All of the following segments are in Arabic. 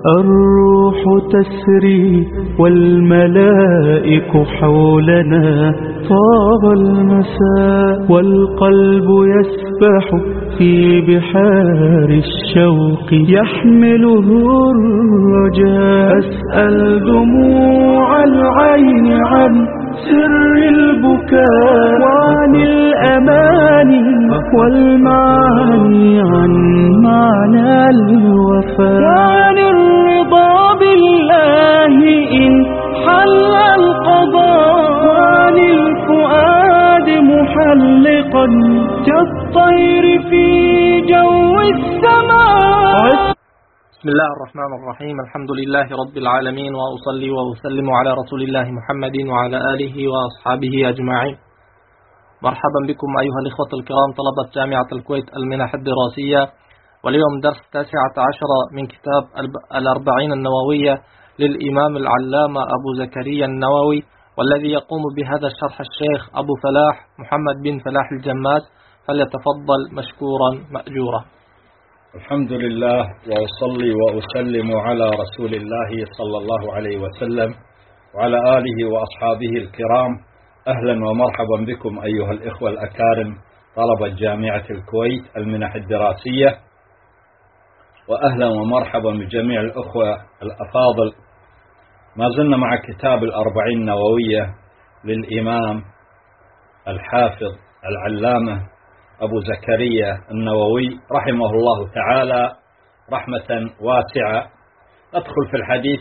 الروح تسري والملائك حولنا، طاب المساء والقلب يسبح في بحار الشوق، يحمله الرجاء. أسأل دموع العين عن سر البكاء، وعن الأماني والمعاني، عن معنى الوفاء، وعن الرضا بالله إن حل القضاء، وعن الفؤاد محلقا كالطير في جو السماء. بسم الله الرحمن الرحيم. الحمد لله رب العالمين، وأصلي وأسلم على رسول الله محمد وعلى آله وأصحابه أجمعين. مرحبا بكم أيها الإخوة الكرام طلبة جامعة الكويت المنح الدراسية، واليوم درس 19 من كتاب الأربعين النووية للإمام العلامة أبو زكريا النووي، والذي يقوم بهذا الشرح الشيخ أبو فلاح محمد بن فلاح الجماس، فليتفضل مشكورا مأجورا. الحمد لله، وأصلي وأسلم على رسول الله صلى الله عليه وسلم وعلى آله وأصحابه الكرام. أهلا ومرحبا بكم أيها الإخوة الأكارم طلبة جامعة الكويت المنح الدراسية، وأهلا ومرحبا بجميع الأخوة الأفاضل. ما زلنا مع كتاب الأربعين النووية للإمام الحافظ العلامة أبو زكريا النووي رحمه الله تعالى رحمة واسعة. ندخل في الحديث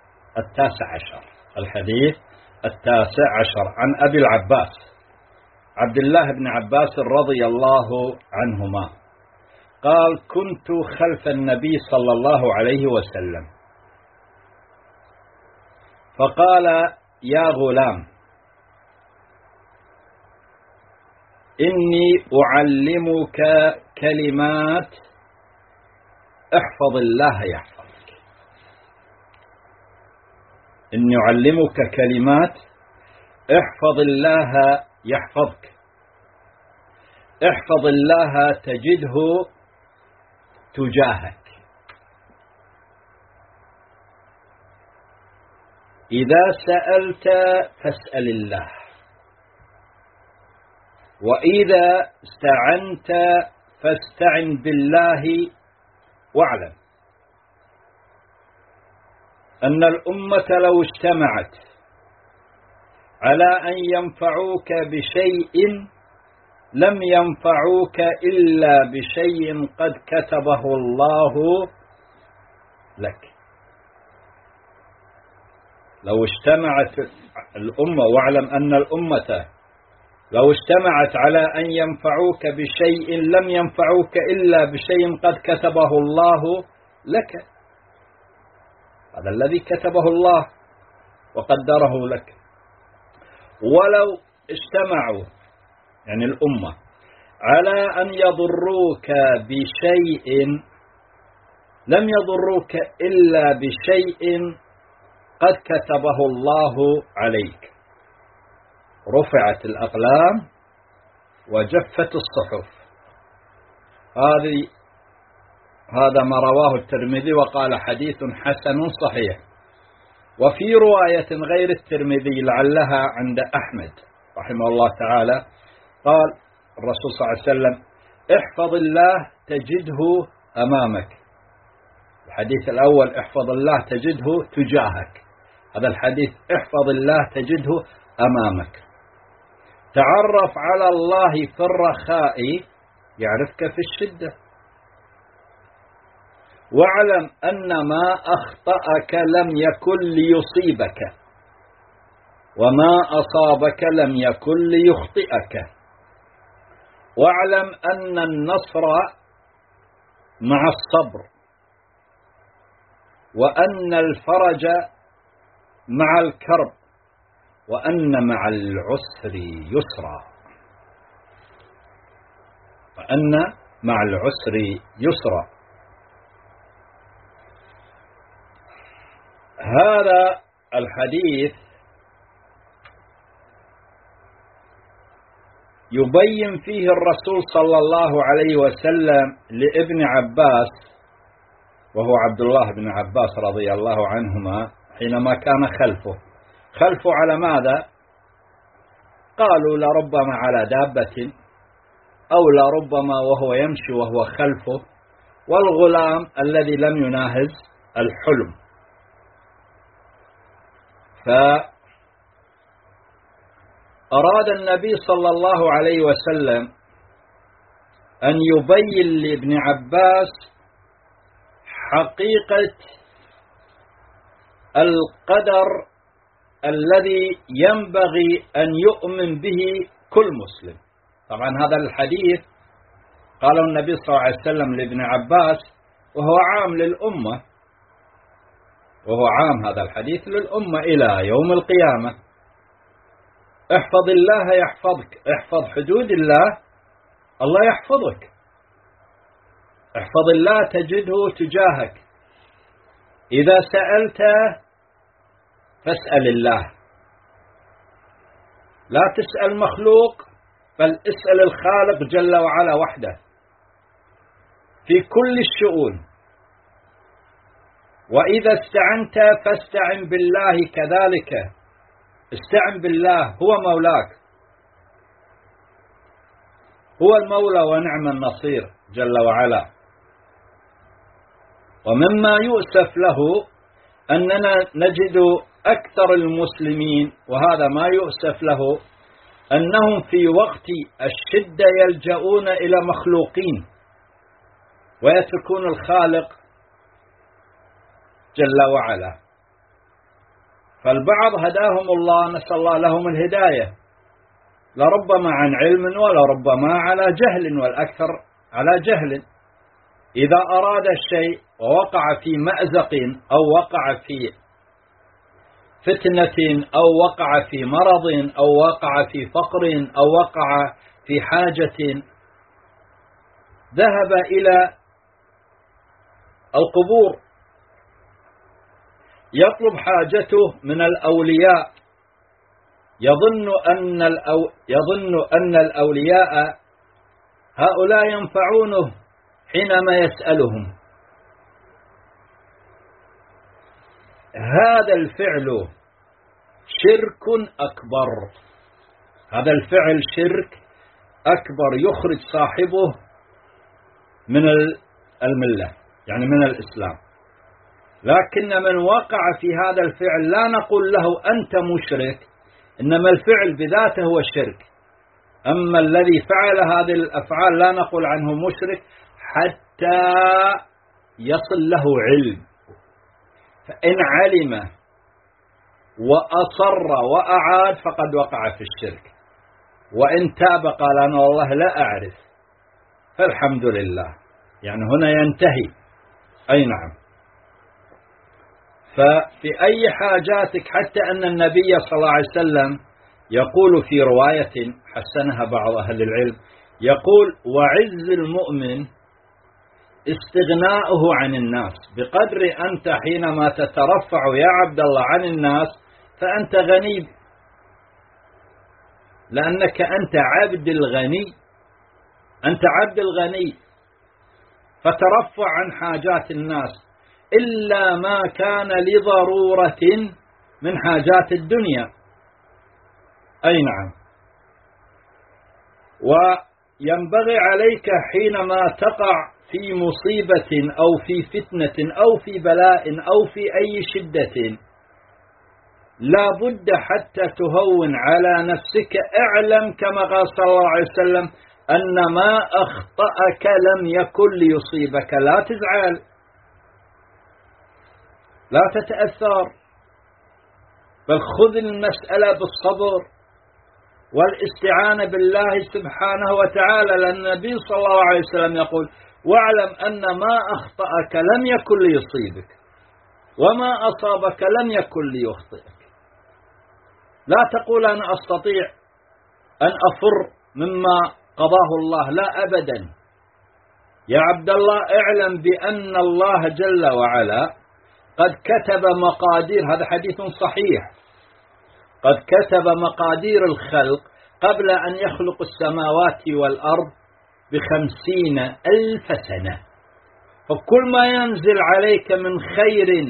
التاسع عشر عن أبي العباس عبد الله بن عباس رضي الله عنهما قال: كنت خلف النبي صلى الله عليه وسلم فقال: يا غلام، إني أعلمك كلمات احفظ الله يحفظك. إني أعلمك كلمات احفظ الله يحفظك. احفظ الله تجده تجاهك. إذا سألت فاسأل الله، وإذا استعنت فاستعن بالله. واعلم أن الأمة لو اجتمعت على أن ينفعوك بشيء لم ينفعوك إلا بشيء قد كتبه الله لك. لو اجتمعت الأمة، واعلم أن الأمة لو اجتمعت على أن ينفعوك بشيء لم ينفعوك إلا بشيء قد كتبه الله لك. هذا الذي كتبه الله وقدره لك. ولو اجتمعوا يعني الأمة على أن يضروك بشيء لم يضروك إلا بشيء قد كتبه الله عليك. رفعت الأقلام وجفت الصحف. هذا ما رواه الترمذي وقال حديث حسن صحيح. وفي رواية غير الترمذي لعلها عند أحمد رحمه الله تعالى قال الرسول صلى الله عليه وسلم: احفظ الله تجده أمامك. الحديث الأول احفظ الله تجده تجاهك، هذا الحديث احفظ الله تجده أمامك. تعرف على الله في الرخاء يعرفك في الشدة. واعلم أن ما أخطأك لم يكن ليصيبك، وما أصابك لم يكن ليخطئك. واعلم أن النصر مع الصبر، وأن الفرج مع الكرب، وأن مع العسر يسرا. وأن مع العسر يسرا. هذا الحديث يبين فيه الرسول صلى الله عليه وسلم لابن عباس وهو عبد الله بن عباس رضي الله عنهما حينما كان خلفه على ماذا؟ قالوا لربما على دابة أو لربما وهو يمشي وهو خلفه، والغلام الذي لم يناهز الحلم. فأراد النبي صلى الله عليه وسلم أن يبين لابن عباس حقيقة القدر الذي ينبغي أن يؤمن به كل مسلم. طبعا هذا الحديث قاله النبي صلى الله عليه وسلم لابن عباس وهو عام للأمة، وهو عام هذا الحديث للأمة إلى يوم القيامة. احفظ الله يحفظك، احفظ حدود الله الله يحفظك، احفظ الله تجده تجاهك. إذا سألت فاسأل الله، لا تسأل مخلوق بل اسأل الخالق جل وعلا وحده في كل الشؤون. وإذا استعنت فاستعن بالله كذلك، استعن بالله، هو مولاك، هو المولى ونعم النصير جل وعلا. ومما يؤسف له أننا نجد أكثر المسلمين، وهذا ما يؤسف له، أنهم في وقت الشدة يلجؤون إلى مخلوقين ويتركون الخالق جل وعلا. فالبعض هداهم الله، نسأل الله لهم الهداية، لربما عن علم ولربما على جهل، والأكثر على جهل. إذا أراد الشيء ووقع في مأزق أو وقع في فتنة أو وقع في مرض أو وقع في فقر أو وقع في حاجة، ذهب إلى القبور يطلب حاجته من الأولياء، يظن أن الأولياء هؤلاء ينفعونه حينما يسألهم. هذا الفعل شرك أكبر، هذا الفعل شرك أكبر يخرج صاحبه من الملة، يعني من الإسلام. لكن من وقع في هذا الفعل لا نقول له أنت مشرك، إنما الفعل بذاته هو شرك. أما الذي فعل هذه الأفعال لا نقول عنه مشرك حتى يصل له علم. فإن علم وأصر وأعاد فقد وقع في الشرك، وإن تاب قال أنا والله لا أعرف فالحمد لله، يعني هنا ينتهي. أي نعم. ففي أي حاجاتك، حتى أن النبي صلى الله عليه وسلم يقول في رواية حسنها بعض أهل العلم، يقول وعز المؤمن استغناؤه عن الناس، بقدر أنت حينما تترفع يا عبد الله عن الناس فأنت غني، لأنك أنت عبد الغني، أنت عبد الغني، فترفع عن حاجات الناس إلا ما كان لضرورة من حاجات الدنيا. أي نعم. وينبغي عليك حينما تقع في مصيبة أو في فتنة أو في بلاء أو في أي شدة، لا بد حتى تهون على نفسك، اعلم كما قال صلى الله عليه وسلم أن ما أخطأك لم يكن ليصيبك. لا تزعل، لا تتأثر، بل خذ المسألة بالصبر والاستعانة بالله سبحانه وتعالى، لأن النبي صلى الله عليه وسلم يقول واعلم أن ما أخطأك لم يكن ليصيبك وما أصابك لم يكن ليخطئك. لا تقول أنا أستطيع أن أفر مما قضاه الله، لا أبدا. يا عبد الله اعلم بأن الله جل وعلا قد كتب مقادير، هذا حديث صحيح، قد كتب مقادير الخلق قبل أن يخلق السماوات والأرض ب50,000 سنة. فكل ما ينزل عليك من خير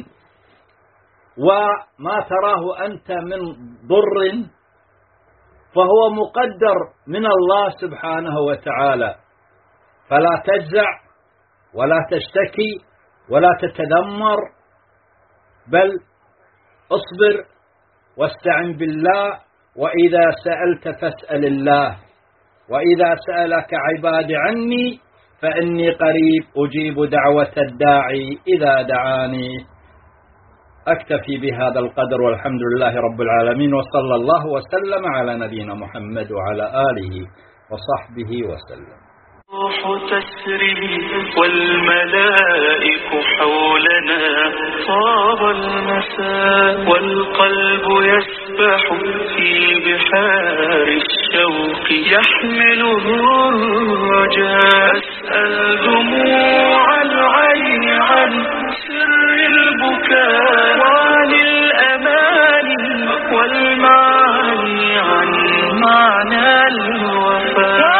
وما تراه أنت من ضر فهو مقدر من الله سبحانه وتعالى، فلا تجزع ولا تشتكي ولا تتذمر، بل اصبر واستعن بالله، وإذا سألت فاسأل الله، وإذا سألك عبادي عني فإني قريب أجيب دعوة الداعي إذا دعاني. أكتفي بهذا القدر، والحمد لله رب العالمين، وصلى الله وسلم على نبينا محمد وعلى آله وصحبه وسلم. الروح تسري والملائك حولنا، طاب المساء والقلب يسبح في بحار الشوق، يحمله الرجاء. أسأل دموع العين عن سر البكاء، وعن الأماني والمعاني عن معنى الوفاء،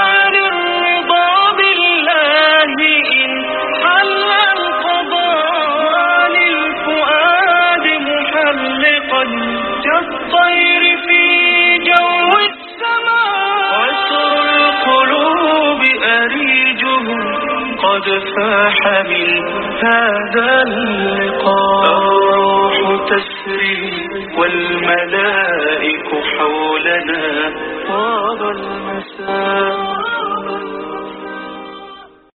كالطير في جو السماء. عسر القلوب أريجه قد فاح من هذا اللقاء. الروح تسري والملائك حولنا، طاب المساء.